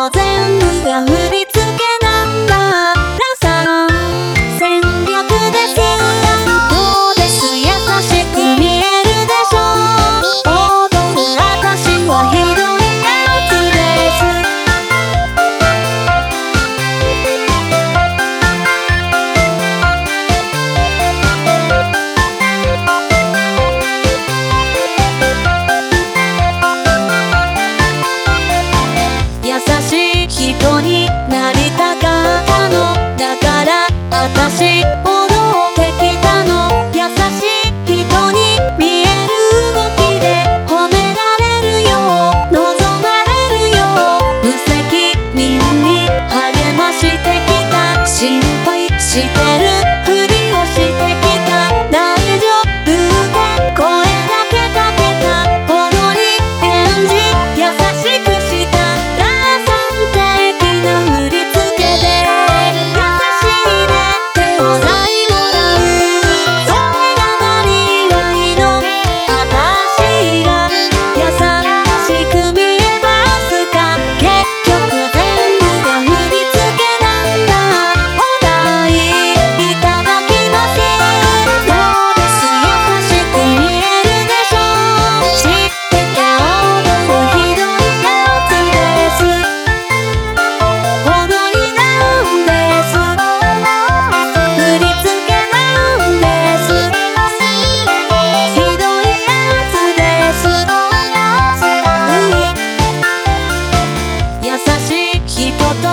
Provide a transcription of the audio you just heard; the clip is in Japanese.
も全部が振り付けなんだ。ラさん戦略です。どうです、優しく見えるでしょう。踊る私はひどいやつです。優しい人になりたかったのだから、私踊ってきたの。優しい人に見える動きで褒められるよ、望まれるよ。無責任に励ましてきた、心配してるふりをしてきた。大丈夫って声だけかけた。踊り演じ優しくしたラさん的な振り付けで、優しいねってお題もらう。それが何がいいの、私が優しく見えますか。結局全部が振り付けなんだ。お題いただきます。どうです、優しく見えるでしょう。知ってて踊るひどいやつです。踊りなんです。振り付けなんです。ひどいやつです。優しい人と